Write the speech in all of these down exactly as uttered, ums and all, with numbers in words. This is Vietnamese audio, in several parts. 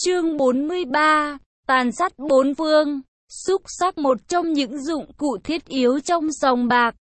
Chương bốn mươi ba, tàn sát bốn phương. Xúc xắc một trong những dụng cụ thiết yếu trong sòng bạc.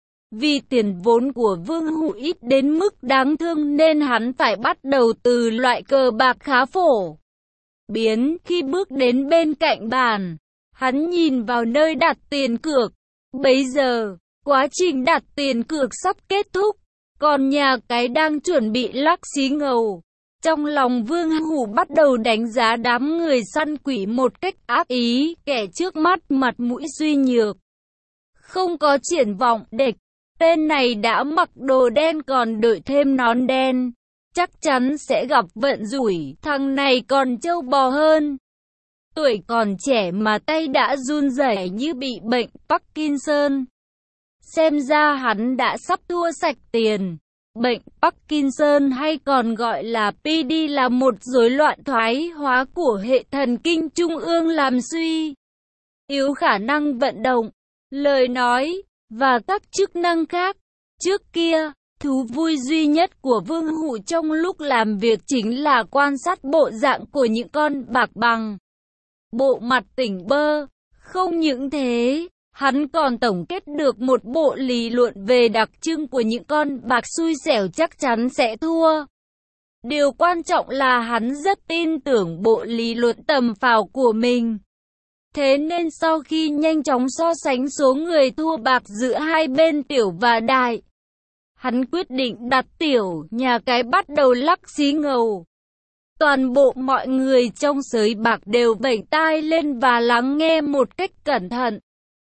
Vì tiền vốn của Vương Hủ ít đến mức đáng thương nên hắn phải bắt đầu từ loại cờ bạc khá phổ biến. Khi bước đến bên cạnh bàn, hắn nhìn vào nơi đặt tiền cược. Bấy giờ, quá trình đặt tiền cược sắp kết thúc, còn nhà cái đang chuẩn bị lắc xí ngầu. Trong lòng Vương Hủ bắt đầu đánh giá đám người săn quỷ một cách ác ý, kẻ trước mắt mặt mũi suy nhược, không có triển vọng. Địch, tên này đã mặc đồ đen còn đội thêm nón đen, chắc chắn sẽ gặp vận rủi. Thằng này còn trâu bò hơn, tuổi còn trẻ mà tay đã run rẩy như bị bệnh Parkinson. Xem ra hắn đã sắp thua sạch tiền. Bệnh Parkinson hay còn gọi là pê đê là một rối loạn thoái hóa của hệ thần kinh trung ương làm suy yếu khả năng vận động, lời nói và các chức năng khác. Trước kia, thú vui duy nhất của Vương Hủ trong lúc làm việc chính là quan sát bộ dạng của những con bạc bằng bộ mặt tỉnh bơ. Không những thế, hắn còn tổng kết được một bộ lý luận về đặc trưng của những con bạc xui xẻo chắc chắn sẽ thua. Điều quan trọng là hắn rất tin tưởng bộ lý luận tầm phào của mình. Thế nên sau khi nhanh chóng so sánh số người thua bạc giữa hai bên tiểu và đại, hắn quyết định đặt tiểu nhà cái bắt đầu lắc xí ngầu. Toàn bộ mọi người trong sới bạc đều vểnh tai lên và lắng nghe một cách cẩn thận.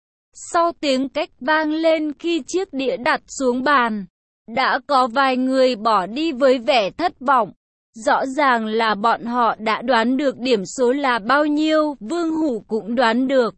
Sau tiếng két vang lên khi chiếc đĩa đặt xuống bàn, đã có vài người bỏ đi với vẻ thất vọng. Rõ ràng là bọn họ đã đoán được điểm số là bao nhiêu, Vương Hủ cũng đoán được.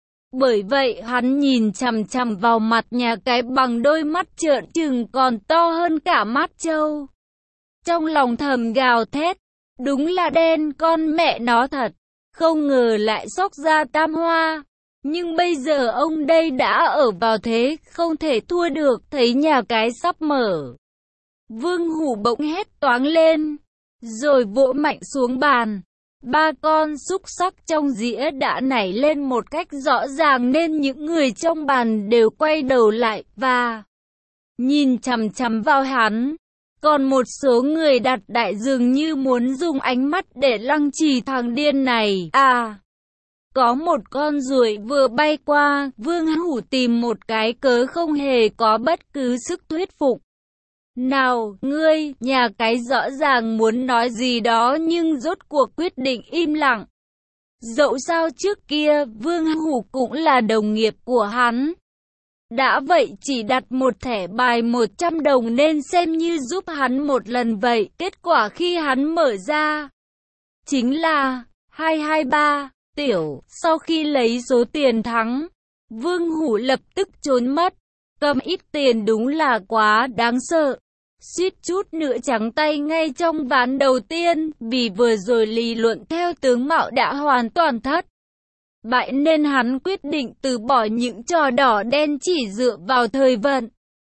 Bởi vậy hắn nhìn chằm chằm vào mặt nhà cái bằng đôi mắt trợn trừng còn to hơn cả mắt trâu. Trong lòng thầm gào thét, đúng là đen con mẹ nó thật, không ngờ lại xốc ra tam hoa. Nhưng bây giờ ông đây đã ở vào thế không thể thua được. Thấy nhà cái sắp mở, Vương Hủ bỗng hét toáng lên, rồi vỗ mạnh xuống bàn. Ba con xúc xắc trong dĩa đã nảy lên một cách rõ ràng nên những người trong bàn đều quay đầu lại và nhìn chằm chằm vào hắn. Còn một số người đặt đại dường như muốn dùng ánh mắt để lăng trì thằng điên này. À, có một con ruồi vừa bay qua, Vương Hủ tìm một cái cớ không hề có bất cứ sức thuyết phục nào. Ngươi, nhà cái rõ ràng muốn nói gì đó nhưng rốt cuộc quyết định im lặng. Dẫu sao trước kia, Vương Hủ cũng là đồng nghiệp của hắn. Đã vậy chỉ đặt một thẻ bài một trăm đồng nên xem như giúp hắn một lần vậy. Kết quả khi hắn mở ra, chính là hai hai ba. Tiểu, sau khi lấy số tiền thắng, Vương Hủ lập tức trốn mất. Cầm ít tiền đúng là quá đáng sợ. Suýt chút nữa trắng tay ngay trong ván đầu tiên, vì vừa rồi lý luận theo tướng mạo đã hoàn toàn thất bại nên hắn quyết định từ bỏ những trò đỏ đen chỉ dựa vào thời vận.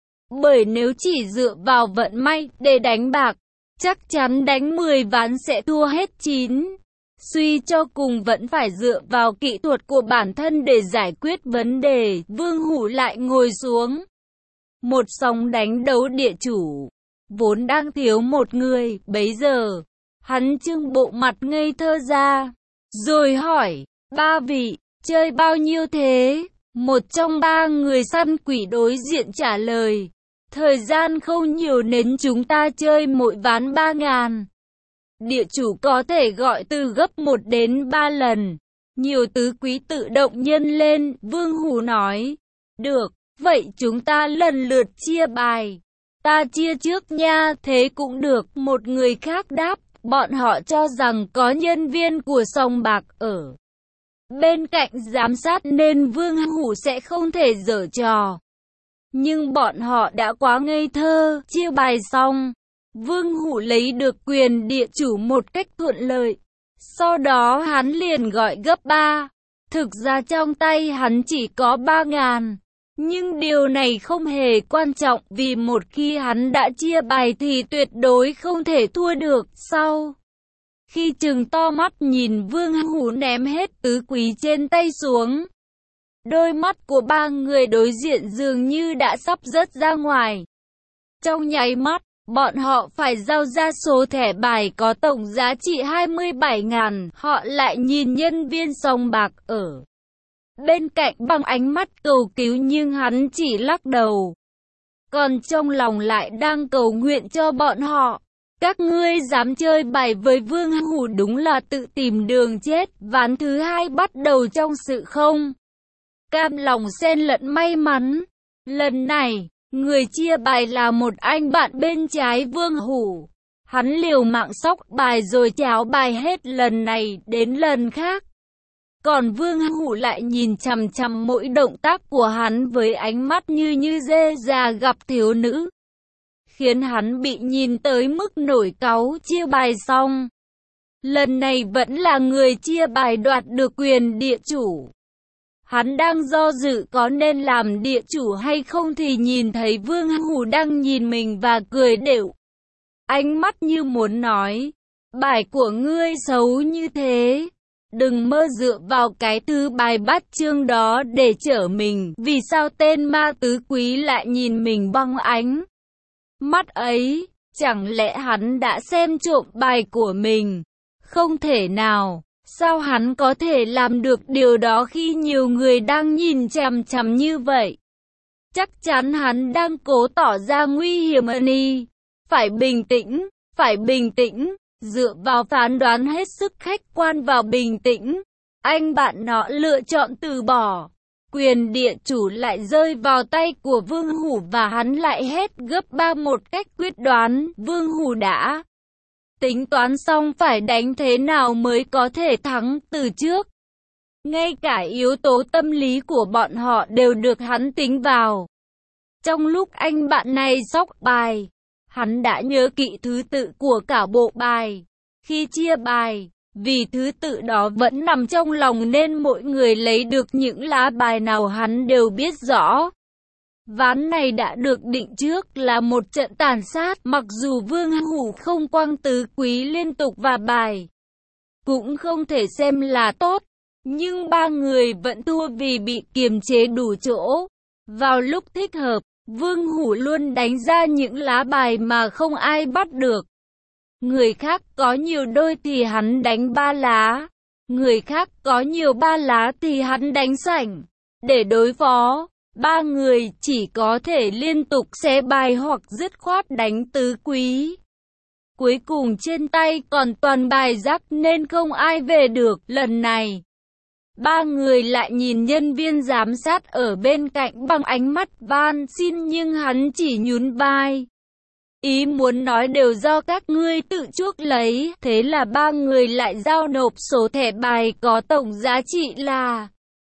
Bởi nếu chỉ dựa vào vận may để đánh bạc, chắc chắn đánh mười ván sẽ thua hết chín. Suy cho cùng vẫn phải dựa vào kỹ thuật của bản thân để giải quyết vấn đề. Vương Hủ lại ngồi xuống một sòng đánh đấu địa chủ, vốn đang thiếu một người. Bấy giờ, hắn trưng bộ mặt ngây thơ ra, rồi hỏi, ba vị, chơi bao nhiêu thế? Một trong ba người săn quỷ đối diện trả lời, thời gian không nhiều nên chúng ta chơi mỗi ván ba ngàn. Địa chủ có thể gọi từ gấp một đến ba lần. Nhiều tứ quý tự động nhân lên. Vương Hủ nói, được, vậy chúng ta lần lượt chia bài. Ta chia trước nha. Thế cũng được, một người khác đáp. Bọn họ cho rằng có nhân viên của sòng bạc ở bên cạnh giám sát nên Vương Hủ sẽ không thể giở trò. Nhưng bọn họ đã quá ngây thơ. Chia bài xong, Vương Hủ lấy được quyền địa chủ một cách thuận lợi. Sau đó hắn liền gọi gấp ba. Thực ra trong tay hắn chỉ có ba ngàn. Nhưng điều này không hề quan trọng vì một khi hắn đã chia bài thì tuyệt đối không thể thua được. Sau khi trừng to mắt nhìn Vương Hủ ném hết tứ quý trên tay xuống. Đôi mắt của ba người đối diện dường như đã sắp rớt ra ngoài. Trong nháy mắt, bọn họ phải giao ra số thẻ bài có tổng giá trị hai mươi bảy nghìn. Họ lại nhìn nhân viên sòng bạc ở bên cạnh bằng ánh mắt cầu cứu nhưng hắn chỉ lắc đầu. Còn trong lòng lại đang cầu nguyện cho bọn họ. Các ngươi dám chơi bài với Vương Hủ đúng là tự tìm đường chết. Ván thứ hai bắt đầu trong sự không cam lòng xen lẫn may mắn. Lần này, người chia bài là một anh bạn bên trái Vương Hủ. Hắn liều mạng sóc bài rồi cháo bài hết lần này đến lần khác. Còn Vương Hủ lại nhìn chằm chằm mỗi động tác của hắn với ánh mắt như như dê già gặp thiếu nữ, khiến hắn bị nhìn tới mức nổi cáu. Chia bài xong, lần này vẫn là người chia bài đoạt được quyền địa chủ. Hắn đang do dự có nên làm địa chủ hay không thì nhìn thấy Vương Hủ đang nhìn mình và cười đểu. Ánh mắt như muốn nói, bài của ngươi xấu như thế. Đừng mơ dựa vào cái thứ bài bát chương đó để chở mình. Vì sao tên ma tứ quý lại nhìn mình bằng ánh mắt ấy? Chẳng lẽ hắn đã xem trộm bài của mình? Không thể nào. Sao hắn có thể làm được điều đó khi nhiều người đang nhìn chằm chằm như vậy? Chắc chắn hắn đang cố tỏ ra nguy hiểm đi. Phải bình tĩnh, phải bình tĩnh. Dựa vào phán đoán hết sức khách quan vào bình tĩnh, anh bạn nó lựa chọn từ bỏ. Quyền địa chủ lại rơi vào tay của Vương Hủ và hắn lại hét gấp ba một cách quyết đoán. Vương Hủ đã tính toán xong phải đánh thế nào mới có thể thắng từ trước. Ngay cả yếu tố tâm lý của bọn họ đều được hắn tính vào. Trong lúc anh bạn này sóc bài, hắn đã nhớ kỹ thứ tự của cả bộ bài. Khi chia bài, vì thứ tự đó vẫn nằm trong lòng nên mỗi người lấy được những lá bài nào hắn đều biết rõ. Ván này đã được định trước là một trận tàn sát. Mặc dù Vương Hủ không quăng tứ quý liên tục và bài cũng không thể xem là tốt, nhưng ba người vẫn thua vì bị kiềm chế đủ chỗ. Vào lúc thích hợp, Vương Hủ luôn đánh ra những lá bài mà không ai bắt được. Người khác có nhiều đôi thì hắn đánh ba lá, người khác có nhiều ba lá thì hắn đánh sảnh. Để đối phó, ba người chỉ có thể liên tục xé bài hoặc dứt khoát đánh tứ quý. Cuối cùng trên tay còn toàn bài rắc nên không ai về được. Lần này, ba người lại nhìn nhân viên giám sát ở bên cạnh bằng ánh mắt van xin nhưng hắn chỉ nhún vai. Ý muốn nói đều do các ngươi tự chuốc lấy. Thế là ba người lại giao nộp số thẻ bài có tổng giá trị là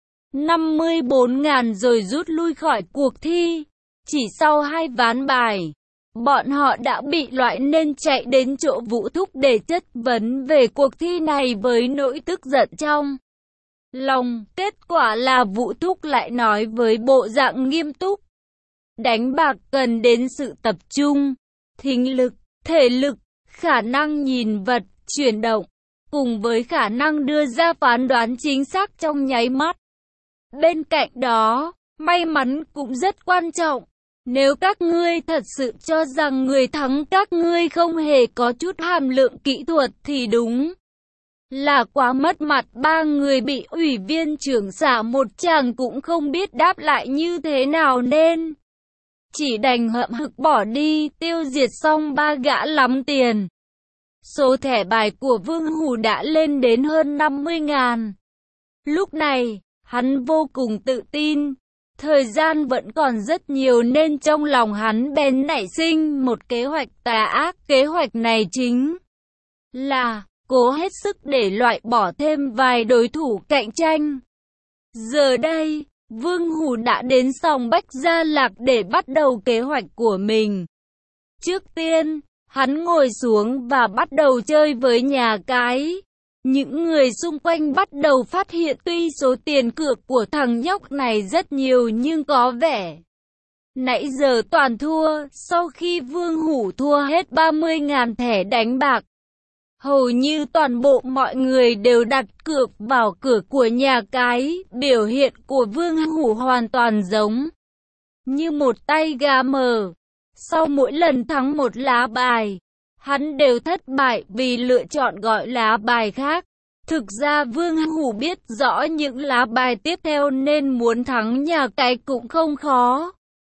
năm mươi bốn nghìn rồi rút lui khỏi cuộc thi. Chỉ sau hai ván bài, bọn họ đã bị loại nên chạy đến chỗ Vũ Thúc để chất vấn về cuộc thi này với nỗi tức giận trong lòng. Kết quả là Vũ Thúc lại nói với bộ dạng nghiêm túc, đánh bạc cần đến sự tập trung, thính lực, thể lực, khả năng nhìn vật, chuyển động, cùng với khả năng đưa ra phán đoán chính xác trong nháy mắt. Bên cạnh đó, may mắn cũng rất quan trọng. Nếu các ngươi thật sự cho rằng người thắng các ngươi không hề có chút hàm lượng kỹ thuật thì đúng là quá mất mặt. Ba người bị ủy viên trưởng xả một tràng cũng không biết đáp lại như thế nào nên chỉ đành hậm hực bỏ đi. Tiêu diệt xong ba gã lắm tiền, số thẻ bài của Vương Hủ đã lên đến hơn năm mươi nghìn. Lúc này, hắn vô cùng tự tin. Thời gian vẫn còn rất nhiều nên trong lòng hắn bèn nảy sinh một kế hoạch tà ác. Kế hoạch này chính là cố hết sức để loại bỏ thêm vài đối thủ cạnh tranh. Giờ đây, Vương Hủ đã đến sòng Bách Gia Lạc để bắt đầu kế hoạch của mình. Trước tiên, hắn ngồi xuống và bắt đầu chơi với nhà cái. Những người xung quanh bắt đầu phát hiện tuy số tiền cược của thằng nhóc này rất nhiều nhưng có vẻ nãy giờ toàn thua. Sau khi Vương Hủ thua hết ba mươi nghìn thẻ đánh bạc, Hầu như toàn bộ mọi người đều đặt cược vào cửa của nhà cái, biểu hiện của Vương Hủ hoàn toàn giống như một tay gà mờ. Sau mỗi lần thắng một lá bài, hắn đều thất bại vì lựa chọn gọi lá bài khác. Thực ra Vương Hủ biết rõ những lá bài tiếp theo nên muốn thắng nhà cái cũng không khó.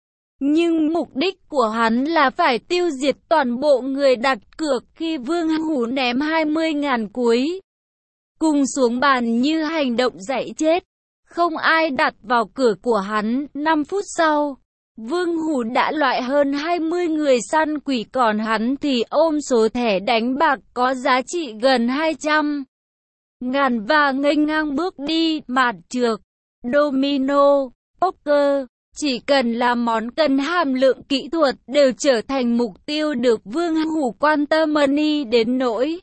Nhưng mục đích của hắn là phải tiêu diệt toàn bộ người đặt cược khi Vương Hủ ném hai mươi ngàn cuối cùng xuống bàn như hành động dạy chết. Không ai đặt vào cửa của hắn. Năm phút sau, Vương Hủ đã loại hơn hai mươi người săn quỷ, còn hắn thì ôm số thẻ đánh bạc có giá trị gần hai trăm ngàn và nghênh ngang bước đi. Mạt trược, domino, poker, chỉ cần là món cần hàm lượng kỹ thuật đều trở thành mục tiêu được Vương Hủ quan tâm money đến nỗi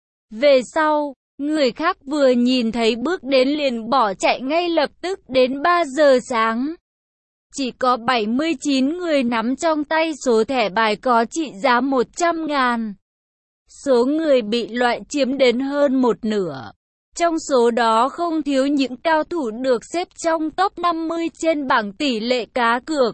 về sau, người khác vừa nhìn thấy bước đến liền bỏ chạy ngay lập tức. Đến ba giờ sáng, chỉ có bảy mươi chín người nắm trong tay số thẻ bài có trị giá một trăm ngàn. Số người bị loại chiếm đến hơn một nửa. Trong số đó không thiếu những cao thủ được xếp trong top năm mươi trên bảng tỷ lệ cá cược.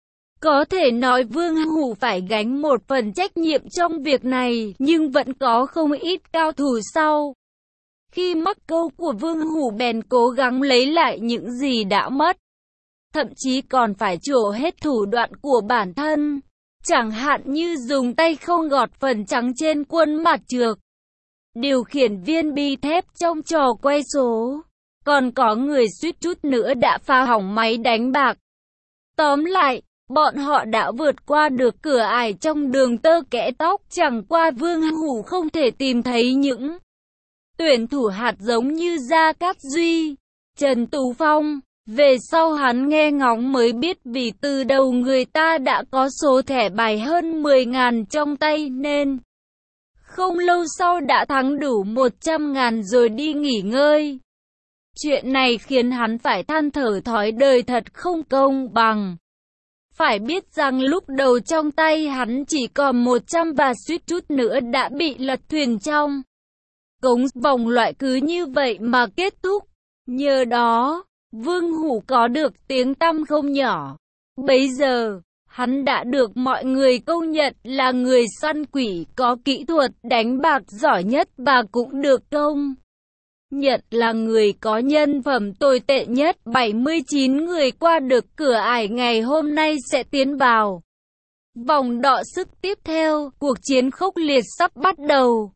Có thể nói Vương Hủ phải gánh một phần trách nhiệm trong việc này, nhưng vẫn có không ít cao thủ sau khi mắc câu của Vương Hủ bèn cố gắng lấy lại những gì đã mất. Thậm chí còn phải trổ hết thủ đoạn của bản thân, chẳng hạn như dùng tay không gọt phần trắng trên quân mặt trược, điều khiển viên bi thép trong trò quay số, còn có người suýt chút nữa đã phá hỏng máy đánh bạc. Tóm lại, bọn họ đã vượt qua được cửa ải trong đường tơ kẽ tóc, chẳng qua Vương Hủ không thể tìm thấy những tuyển thủ hạt giống như Gia Cát Duy, Trần Tú Phong. Về sau hắn nghe ngóng mới biết vì từ đầu người ta đã có số thẻ bài hơn mười ngàn trong tay nên không lâu sau đã thắng đủ một trăm ngàn rồi đi nghỉ ngơi. Chuyện này khiến hắn phải than thở thói đời thật không công bằng. Phải biết rằng lúc đầu trong tay hắn chỉ còn một trăm và suýt chút nữa đã bị lật thuyền trong cống vòng loại cứ như vậy mà kết thúc. Nhờ đó, Vương Hủ có được tiếng tăm không nhỏ. Bấy giờ, hắn đã được mọi người công nhận là người săn quỷ có kỹ thuật đánh bạc giỏi nhất và cũng được công nhận là người có nhân phẩm tồi tệ nhất. bảy mươi chín người qua được cửa ải ngày hôm nay sẽ tiến vào vòng đọ sức tiếp theo. Cuộc chiến khốc liệt sắp bắt đầu.